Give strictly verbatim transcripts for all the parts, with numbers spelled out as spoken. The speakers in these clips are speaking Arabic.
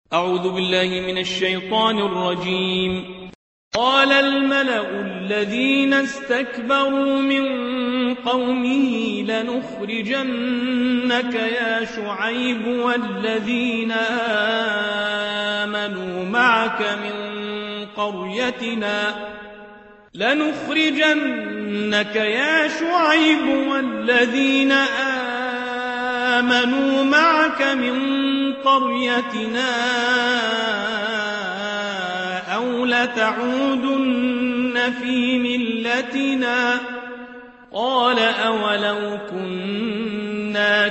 أعوذ بالله من الشيطان الرجيم. قال الملأ الذين استكبروا من قومه لنخرجنك يا شعيب والذين آمنوا معك من قريتنا لنخرجنك يا شعيب والذين آمنوا معك من قريتنا أو لتعودن في ملتنا قال أولو كنا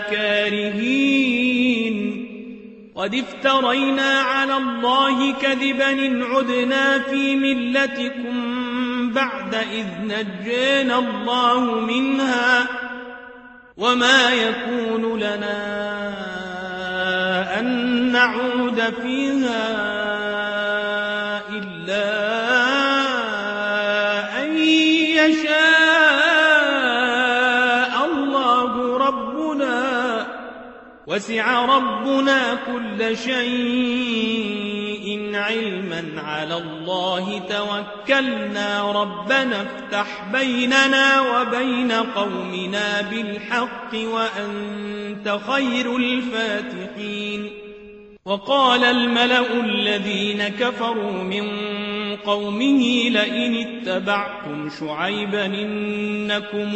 كارهين قد افترينا على الله كذبا إن عدنا في ملتكم بعد إذ نجينا الله منها وما يكون لنا أن نعود فيها إلا أن يشاء الله ربنا وسع ربنا كل شيء علما على الله توكلنا ربنا افتح بيننا وبين قومنا بالحق وأنت خير الفاتحين. وقال الملأ الذين كفروا من قومه لئن اتبعتم شعيبا إنكم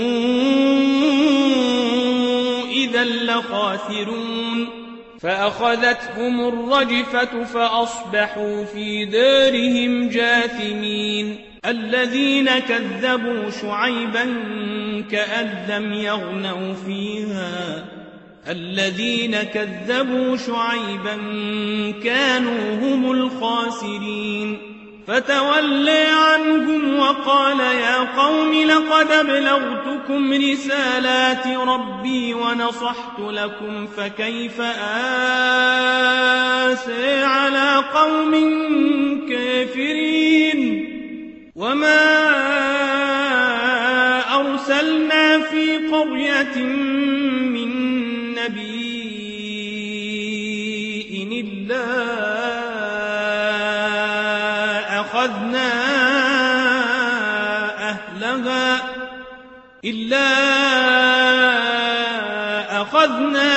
إذا لخاسرون فأخذتهم الرجفة فأصبحوا في دارهم جاثمين. الذين كذبوا شعيبا كأن لم يغنوا فيها الذين كذبوا شعيبا كانوا هم الخاسرين. فتولى عنهم وقال يا قوم لقد أبلغتكم رسالات ربي ونصحت لكم فكيف آسى على قوم كافرين. وما أرسلنا في قرية من نبي إلا أخذنا أهلها إلا أخذنا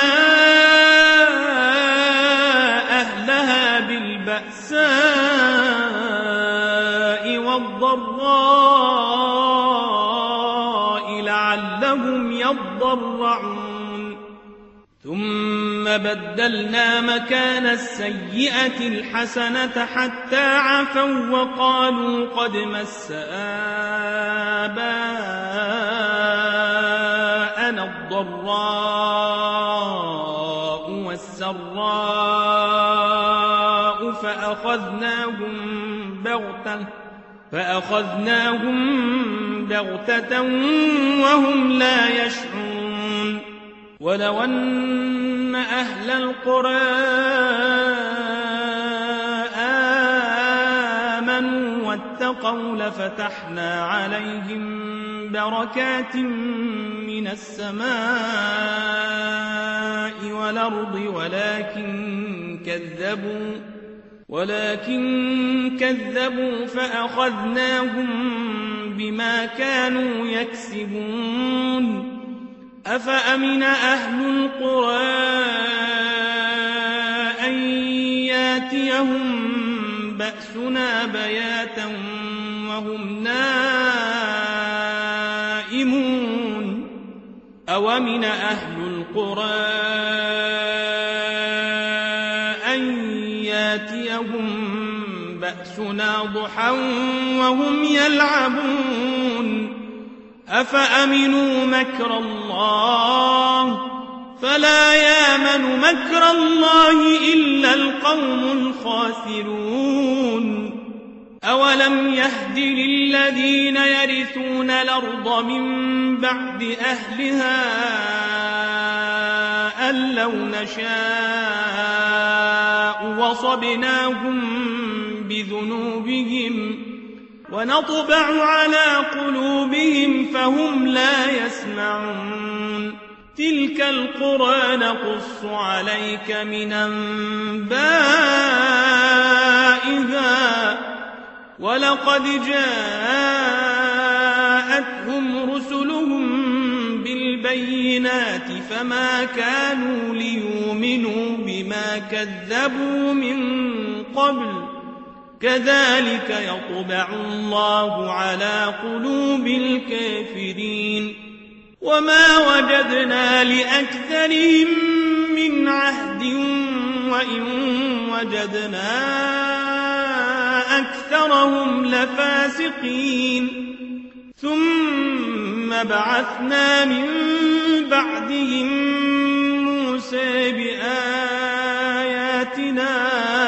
أهلها بالبأساء والضراء لعلهم يضرعون. ثم بدلنا مكان السيئة الحسنة حتى عفوا وقالوا قد مس آباءنا الضراء والسراء فأخذناهم بغتة فأخذناهم بغتة وهم لا يشعرون. ولو أن أهل القرى آمنوا واتقوا لفتحنا عليهم بركات من السماء والأرض ولكن كذبوا ولكن كذبوا فأخذناهم بما كانوا يكسبون. أفأمن أهل القرى أن ياتيهم بأسنا بياتا وهم نائمون. أومن أهل القرى أن ياتيهم بأسنا ضحى وهم يلعبون. أفأمنوا مكر الله فلا يامن مكر الله إلا القوم الخاسرون. أولم يهد للذين يرثون الأرض من بعد أهلها أن لو نشاء وصبناهم بذنوبهم ونطبع على قلوبهم فهم لا يسمعون. تلك القرى نقص عليك من أنباء ولقد جاءتهم رسلهم بالبينات فما كانوا ليؤمنوا بما كذبوا من قبل كذلك يطبع الله على قلوب الكافرين وما وجدنا لأكثرهم من عهد وإن وجدنا أكثرهم لفاسقين ثم بعثنا من بعدهم موسى بآياتنا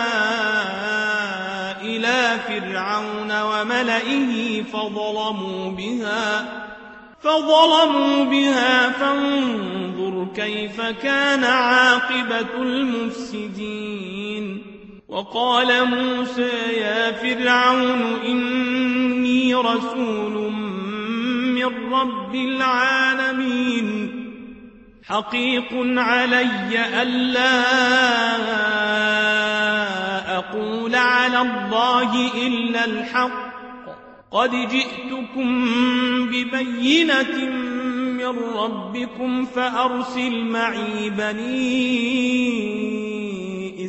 إلى فرعون وملئه فظلموا بها فظلموا بها فانظر كيف كان عاقبة المفسدين وقال موسى يا فرعون إني رسول من رب العالمين حقيق علي ألا أقول على الله إلا الحق قد جئتكم ببينة من ربكم فأرسل معي بني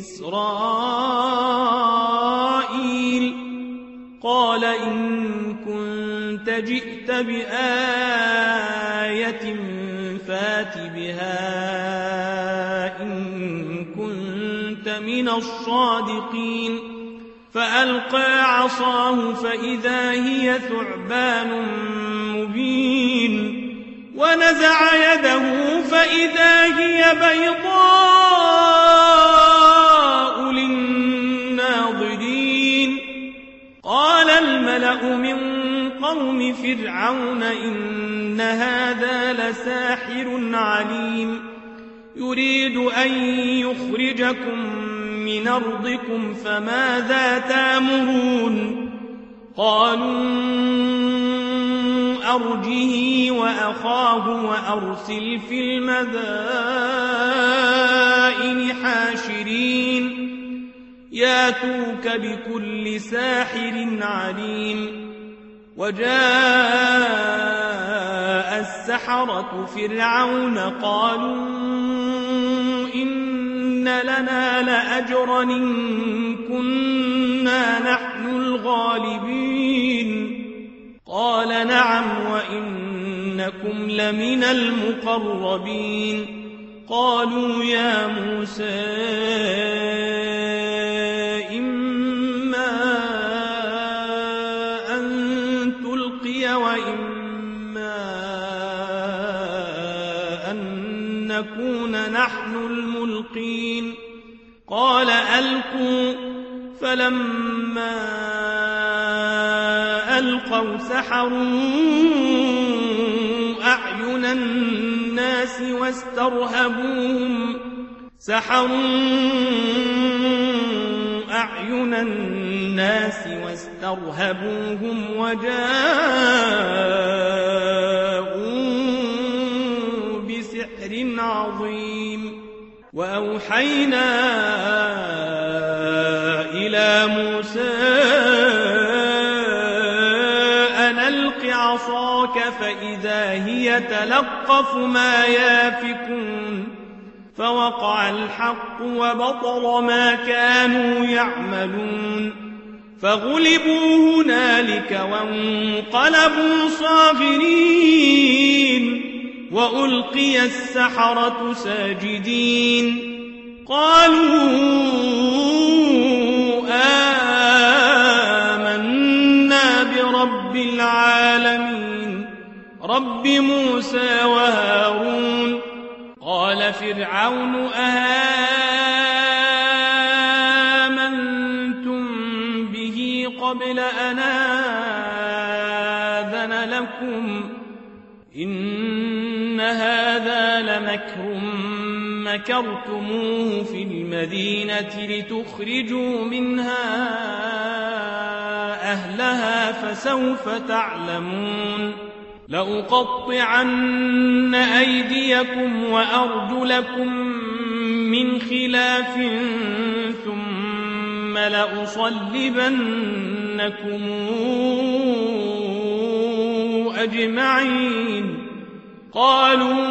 إسرائيل قال إن كنت جئت بآية فات بها إن كنت من الصادقين فألقى عصاه فإذا هي ثعبان مبين ونزع يده فإذا هي بيضاء للناظرين قال الملأ من قوم فرعون إن هذا لساحر عليم يريد أن يخرجكم من أرضكم فماذا تأمرون قالوا أرجه وأخاه وأرسل في المدائن حاشرين ياتوك بكل ساحر عليم وجاء السحرة فرعون قالوا إن لنا لأجرا إن كنا نحن الغالبين قال نعم وإنكم لمن المقربين قالوا يا موسى إما أن تلقي وإما أن نكون نحن الملقين قال ألقوا فلما ألقوا سحروا أعين الناس واسترهبوهم سحروا أعين الناس واسترهبوهم وجاءوا بسحر عظيم وأوحينا إلى موسى أن ألق عصاك فإذا هي تلقف ما يافكون فوقع الحق وبطل ما كانوا يعملون فغلبوا هنالك وانقلبوا صاغرين وألقي السحرة ساجدين قالوا آمنا برب العالمين رب موسى وهارون قال فرعون آمنتم به قبل أن آذن لكم إن هذا لمكر مكرتموه في المدينة لتخرجوا منها أهلها فسوف تعلمون لأقطعن أيديكم وأرجلكم من خلاف ثم ثم لأصلبنكم أجمعين قالوا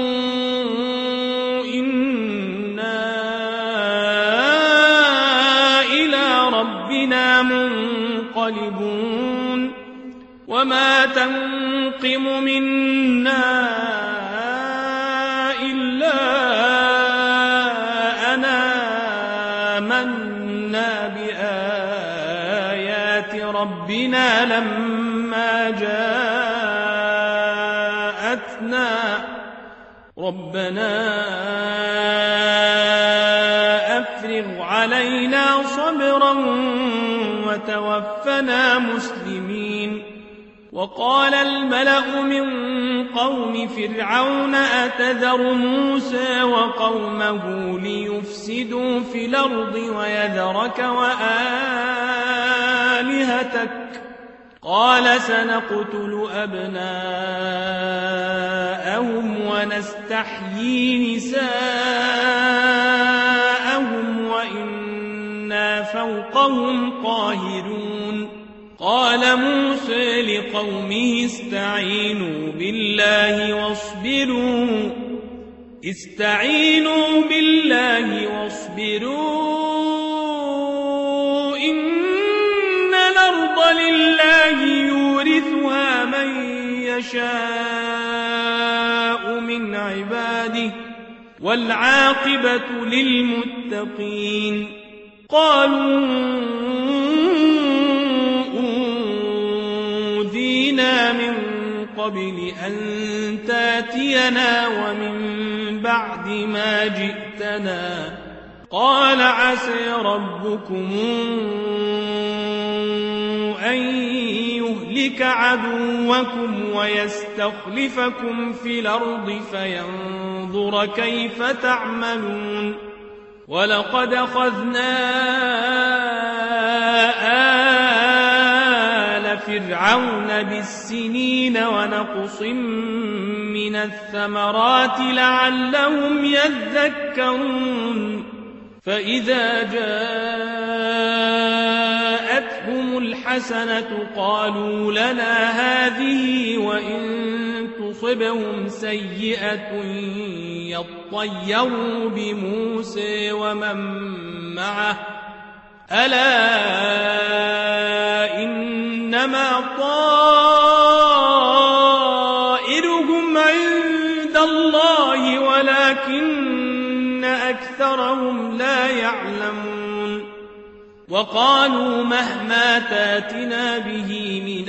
إنا إلى ربنا منقلبون وما تنقم منا إلا أنا آمنا بآيات ربنا لما جاءتنا ربنا أفرغ علينا صبرا وتوفنا مسلمين وقال الملأ من قوم فرعون أتذر موسى وقومه ليفسدوا في الأرض ويذرك وآلهتك قال سنقتل أبناءهم ونستحيي نساءهم وإنا فوقهم قاهرون قال موسى لقومه استعينوا بالله واصبروا استعينوا بالله واصبروا إن الأرض لله يورثها من يشاء من عباده والعاقبة للمتقين قالوا أوذينا من قبل أن تاتينا ومن بعد ما جئتنا قال عسى ربكم أن يهلك عدوكم ويستخلفكم في الأرض فينظر كيف تعملون ولقد أخذنا آل فرعون بالسنين ونقص من الثمرات لعلهم يذكرون فإذا جاءتهم الحسنة قالوا لنا هذه وإن تصبهم سيئة يطيروا بموسى ومن معه ألا إنما طائرهم عند الله ولكن أكثرهم لا يعلمون وقالوا مهما تاتنا به من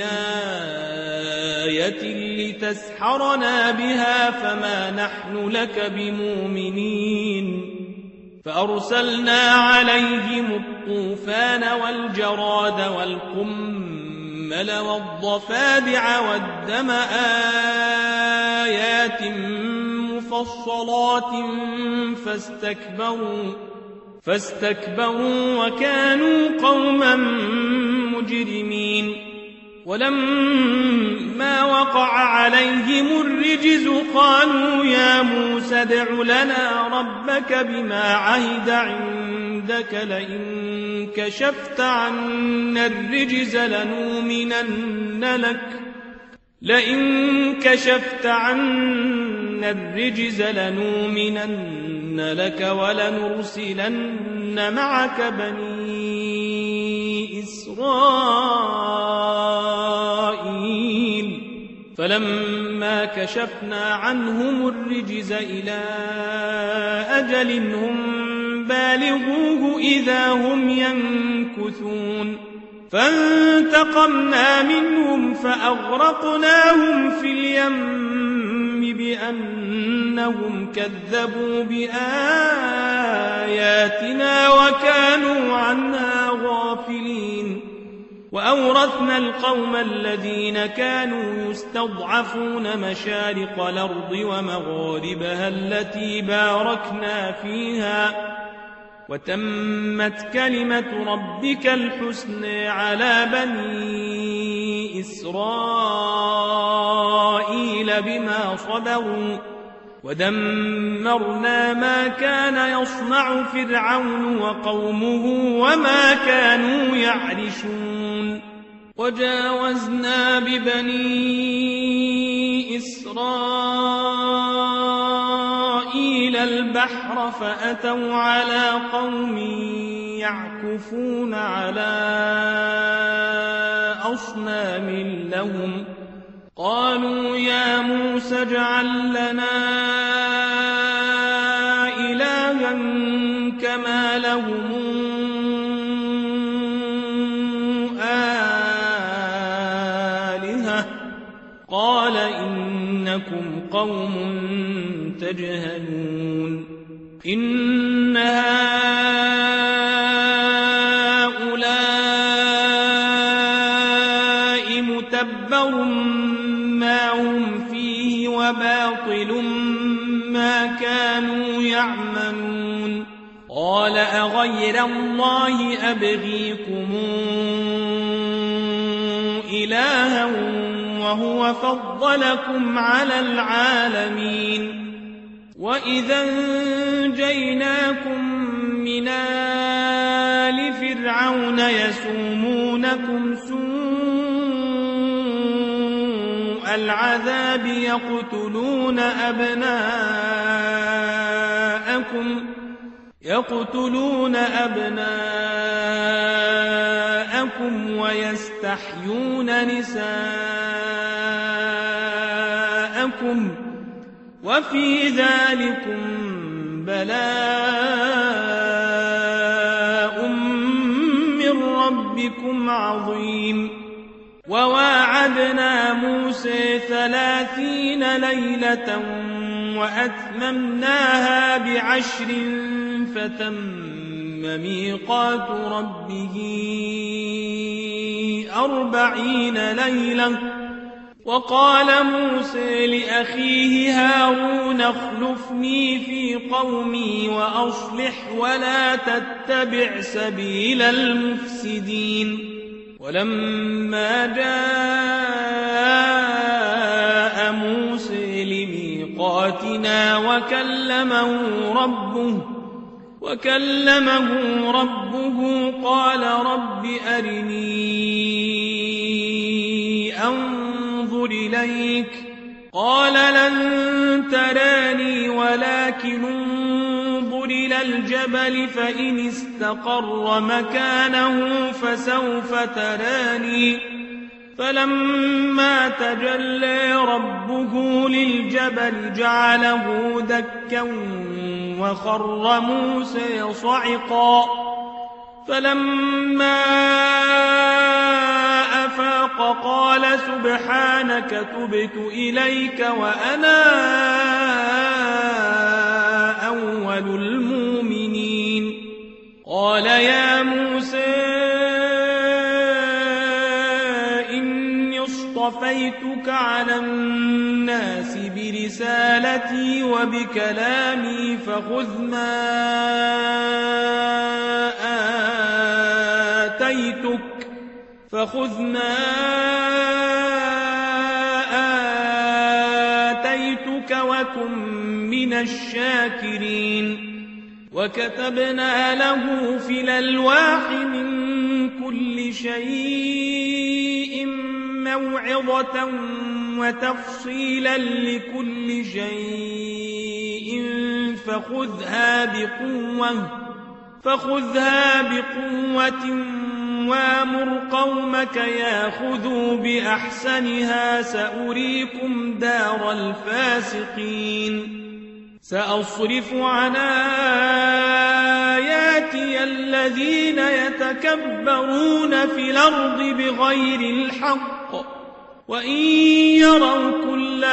آية لتسحرنا بها فما نحن لك بمؤمنين فأرسلنا عليهم الطوفان والجراد والقمل والضفادع والدم آيات مفصلات فاستكبروا فاستكبروا وكانوا قوما مجرمين ولما وقع عليهم الرجز قالوا يا موسى ادع لنا ربك بما عهد عندك لئن كشفت عنا الرجز لنؤمنن لك لئن كشفت عنا الرجز لنؤمنن لك ولنرسلن معك بني إسرائيل فلما كشفنا عنهم الرجز إلى أجل هم بالغوه إذا هم ينكثون فانتقمنا منهم فأغرقناهم في اليم بأنهم كذبوا بآياتنا وكانوا عنها غافلين وأورثنا القوم الذين كانوا يستضعفون مشارق الأرض ومغاربها التي باركنا فيها وتمت كلمة ربك الحسنى على بني إسرائيل بما صبروا ودمرنا ما كان يصنع فرعون وقومه وما كانوا يعرشون وجاوزنا ببني إسرائيل البحر فأتوا على قوم يعكفون على أصنام لهم قالوا يا موسى اجعل لنا إلها كما لهم آلهة قال إنكم قوم تجهلون إن هؤلاء متبر ما هم فيه وباطل ما كانوا يعملون قال أغير الله أبغيكم إلها وهو فضلكم على العالمين وإذا انجيناكم من آل فرعون يسومونكم سوء العذاب يقتلون أبناءكم يقتلون أبناءكم ويستحيون نساءكم وفي ذلكم بلاء من ربكم عظيم وواعدنا موسى ثلاثين ليلة وأتممناها بعشر فتم ميقات ربه أربعين ليلة وقال موسى لأخيه هارون اخلفني في قومي وأصلح ولا تتبع سبيل المفسدين ولما جاء موسى لميقاتنا وكلمه ربه وكلمه ربه قال رب أرني أنظر إليك قال لن تراني ولكن انظر إلى الجبل فإن استقر مكانه فسوف تراني فلما تجلى ربه للجبل جعله دكا وخر موسى صعقا فلما أفاق قال سبحانك تبت إليك وأنا أول المؤمنين قال يا موسى إني اصطفيتك على الناس برسالتي وبكلامي فخذ ما آتيتك فخذ ما آتيتك وكن من الشاكرين وكتبنا له في الألواح من كل شيء موعظة وتفصيلا لكل شيء فخذها بقوة فخذها بقوة وامر قومك ياخذوا بأحسنها سأريكم دار الفاسقين سأصرف عن آياتي الذين يتكبرون في الأرض بغير الحق وإن يروا كل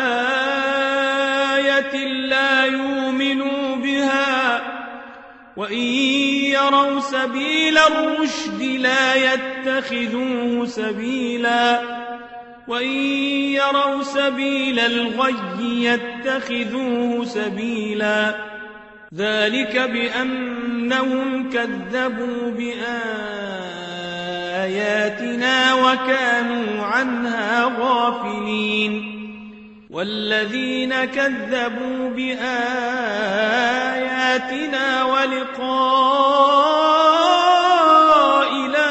آية لا يؤمنوا بها وإن يروا سبيل الرشد لا يتخذوه سبيلا وإن يروا سبيل الغي يتخذوه سبيلا ذلك بأنهم كذبوا بآياتنا وكانوا عنها غافلين والذين كذبوا بآياتنا ولقاء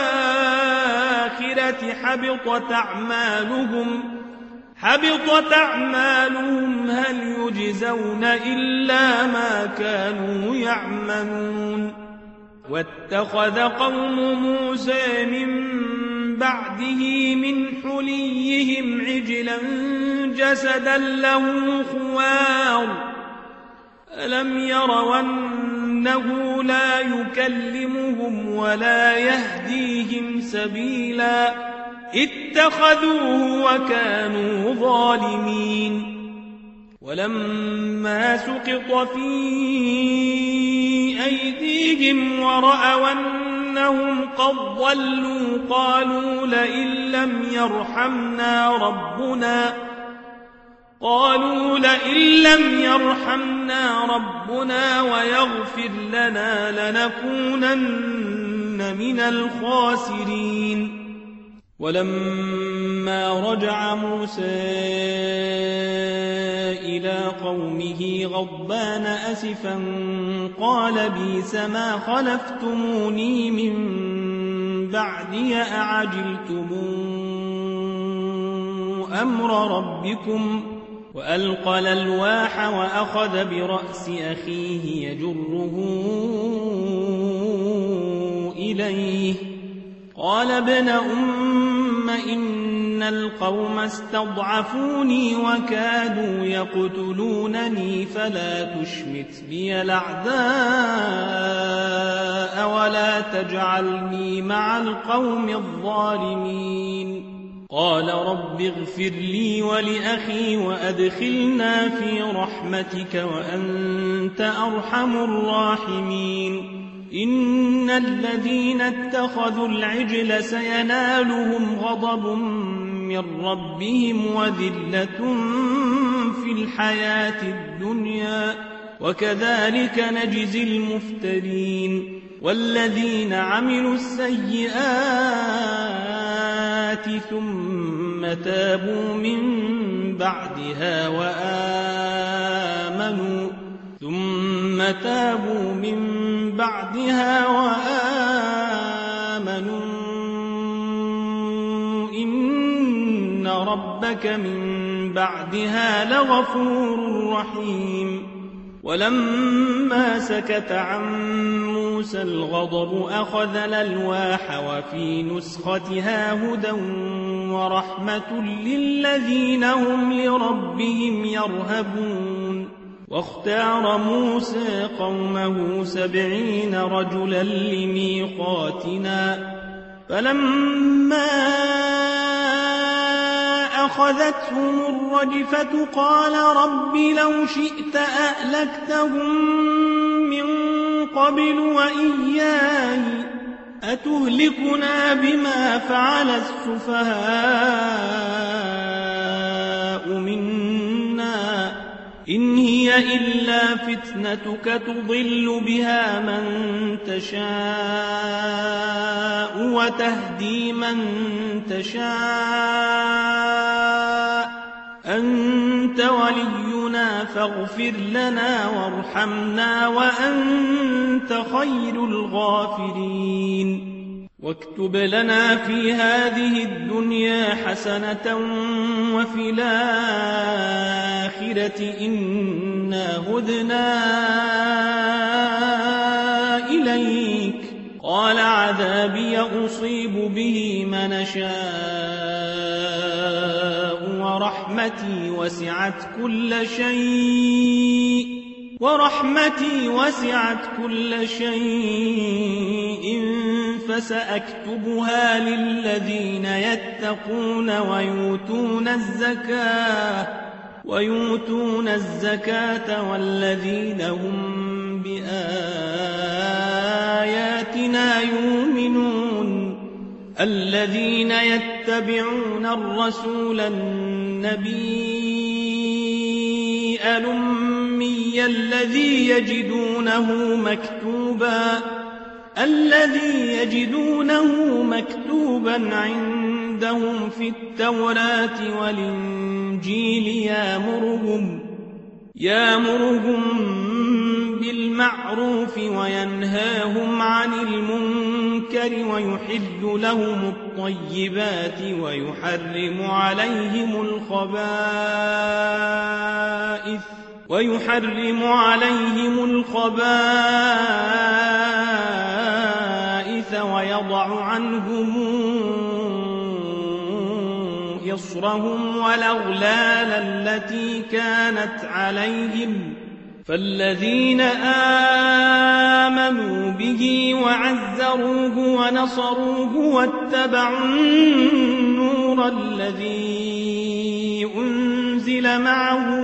الآخرة حبطت أعمالهم حبطت أعمالهم هل يجزون إلا ما كانوا يعملون واتخذ قوم موسى من بعده من حليهم عجلا جسدا له خوار ألم يروا أنه لا يكلمهم ولا يهديهم سبيلا اتخذوه وكانوا ظالمين ولما سقط في أيديهم ورأوا أنهم قد ضلوا قالوا لئن لم يرحمنا ربنا قالوا لئن لم يرحمنا ربنا ويغفر لنا لنكونن من الخاسرين ولما رجع موسى إلى قومه غضبان أسفا قال بئس ما خلفتموني من بعدي أعجلتم أمر ربكم وألقى الألواح وأخذ برأس أخيه يجره إليه قال ابن أم إن القوم استضعفوني وكادوا يقتلونني فلا تشمت بي الأعداء ولا تجعلني مع القوم الظالمين قال رب اغفر لي ولأخي وأدخلنا في رحمتك وأنت أرحم الراحمين إن الذين اتخذوا العجل سينالهم غضب من ربهم وذلة في الحياة الدنيا وكذلك نجزي المفترين والذين عملوا السيئات ثم تابوا من بعدها وآمنوا ثم تابوا من بعدها وآمنوا إن ربك من بعدها لغفور رحيم ولما سكت عن موسى الغضب أخذ الألواح وفي نسختها هدى ورحمة للذين هم لربهم يرهبون واختار موسى قومه سبعين رجلا لميقاتنا فلما أخذتهم الرجفة قال رب لو شئت أهلكتهم من قبل وإياي أتهلكنا بما فعل السفهاء منا إن هي إلا فتنتك تضل بها من تشاء وتهدي من تشاء أنت ولينا فاغفر لنا وارحمنا وأنت خير الغافرين واكتب لنا في هذه الدنيا حسنة وفي الآخرة إنا هدنا إليك قال عذابي أصيب به من شاء ورحمتي وسعت كل شيء ورحمتي وسعت كل شيء فسأكتبها للذين يتقون ويؤتون الزكاة ويؤتون الزكاة والذين هم بآياتنا يؤمنون الذين يتبعون الرسول النبي الأمي الذي يجدونه مكتوبا الذي يجدونه مكتوبا عندهم في التوراة والإنجيل الإنجيل يامرهم يامرهم بالمعروف وينهاهم عن المنكر ويحل لهم الطيبات ويحرم عليهم الخبائث ويحرم عليهم الخبائث ويضع عنهم إصرهم والأغلال التي كانت عليهم فالذين آمنوا به وعزروه ونصروه واتبعوا النور الذي أنزل معه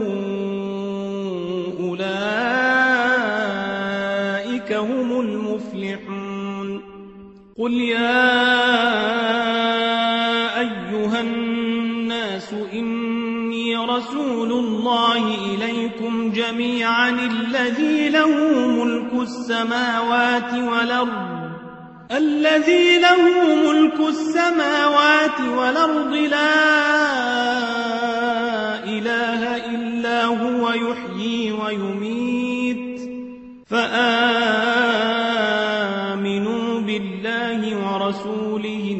أولئك هم المفلحون. قل يا أيها الناس إني رسول الله إليكم جميعا الذي له ملك السماوات والأرض الذي له ملك السماوات والأرض لا إله إلا هو يحيي ويميت فآمنوا بالله ورسوله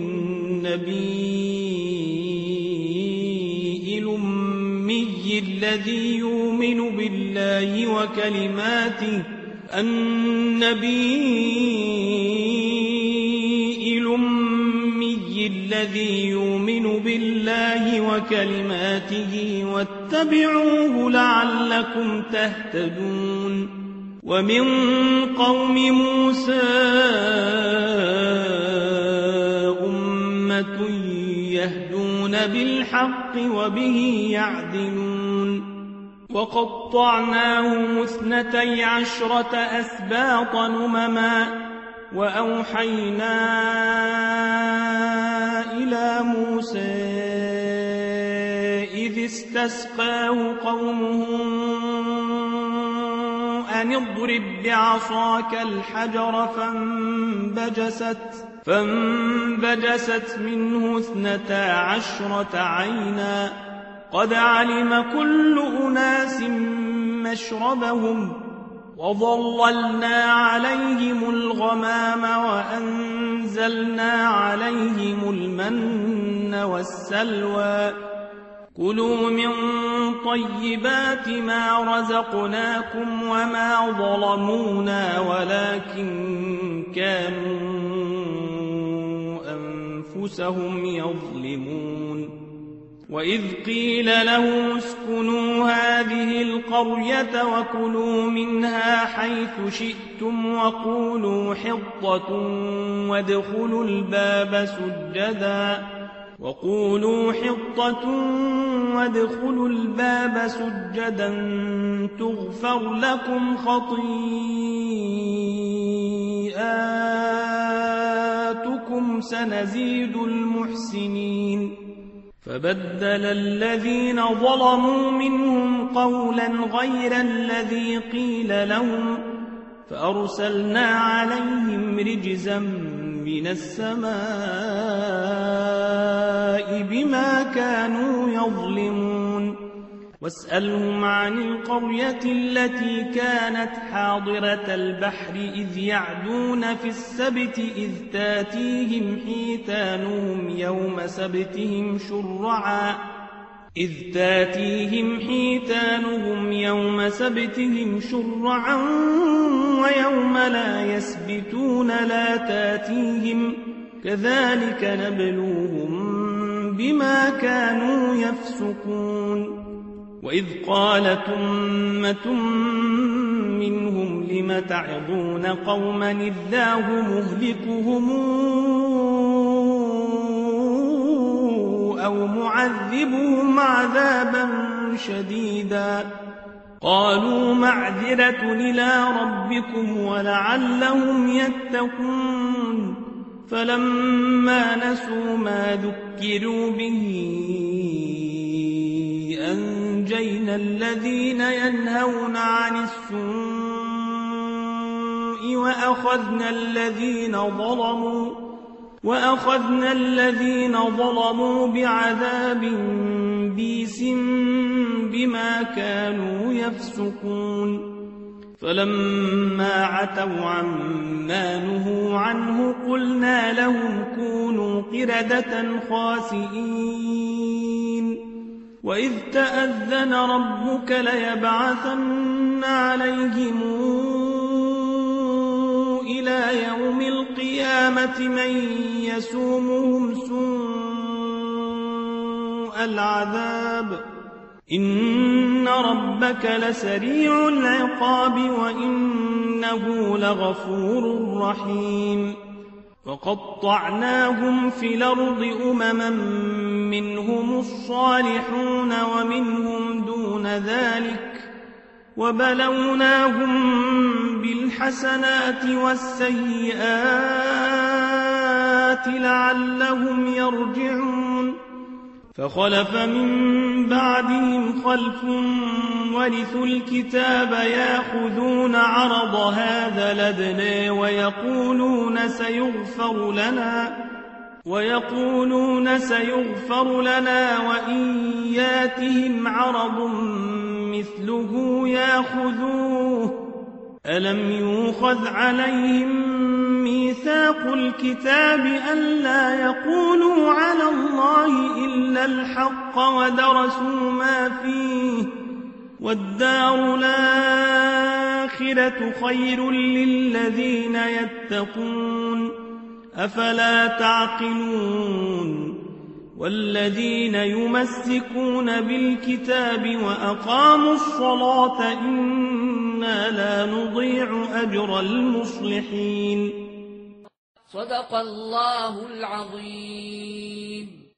النبي الأمي الذي يؤمن بالله وكلماته النبي الأمي الذي يؤمن بالله وكلماته واتبعوه لعلكم تهتدون. ومن قوم موسى أمة يهدون بالحق وبه يعدلون. وقطعناهم اثنتي عشرة أسباط نمما وأوحينا إلى موسى إذ استسقاه قومه أن اضرب بعصاك الحجر فانبجست فانبجست منه اثنتا عشرة عينا قد علم كل أناس مشربهم وظللنا عليهم الغمام وأنزلنا عليهم المن والسلوى كلوا من طيبات ما رزقناكم وما ظلمونا ولكن كانوا أنفسهم يظلمون. وإذ قيل له اسكنوا هذه القرية وكلوا منها حيث شئتم وقولوا حطة وادخلوا الباب سجدا وقولوا حطة وادخلوا الباب سجدا تغفر لكم خطيئاتكم سنزيد المحسنين. فبدل الذين ظلموا منهم قولا غير الذي قيل لهم فأرسلنا عليهم رجزا من السماء بما كانوا يظلمون. واسألهم عن القرية التي كانت حاضرة البحر إذ يعدون في السبت إذ تاتيهم حيتانهم يوم سبتهم شرعا إذ تاتيهم حيتانهم يوم سبتهم شرعا ويوم لا يسبتون لا تاتيهم كذلك نبلوهم بما كانوا يفسقون. وإذ قالت أمة منهم لم تعظون قوما الله مهلكهم أو معذبهم عذابا شديدا قالوا معذرة إلى ربكم ولعلهم يتقون. فلما نسوا ما ذكروا به أنجينا الذين ينهون عن السوء وأخذنا الذين ظلموا وأخذنا الذين ظلموا بعذاب بئيس بما كانوا يفسقون فلما عتوا عما نهوا عنه قلنا لهم كونوا قردة خاسئين وإذ تأذن ربك ليبعثن عليهم إلى يوم القيامة من يسومهم سوء العذاب إن ربك لسريع العقاب وإنه لغفور رحيم وقطعناهم في الأرض أمما منهم الصالحون ومنهم دون ذلك وبلوناهم بالحسنات والسيئات لعلهم يرجعون فخلف من بعدهم خلف ورثوا الكتاب يأخذون عرض هذا الأدنى ويقولون سيغفر لنا ويقولون سيغفر لنا وإن ياتهم عرض مثله يأخذوه ألم يؤخذ عليهم ميثاق الكتاب ألا يقولوا على الله إلا الحق ودرسوا ما فيه والدار الآخرة خير للذين يتقون أفلا تعقلون والذين يمسكون بالكتاب وأقاموا الصلاة إنا لا نضيع أجر المصلحين صدق الله العظيم.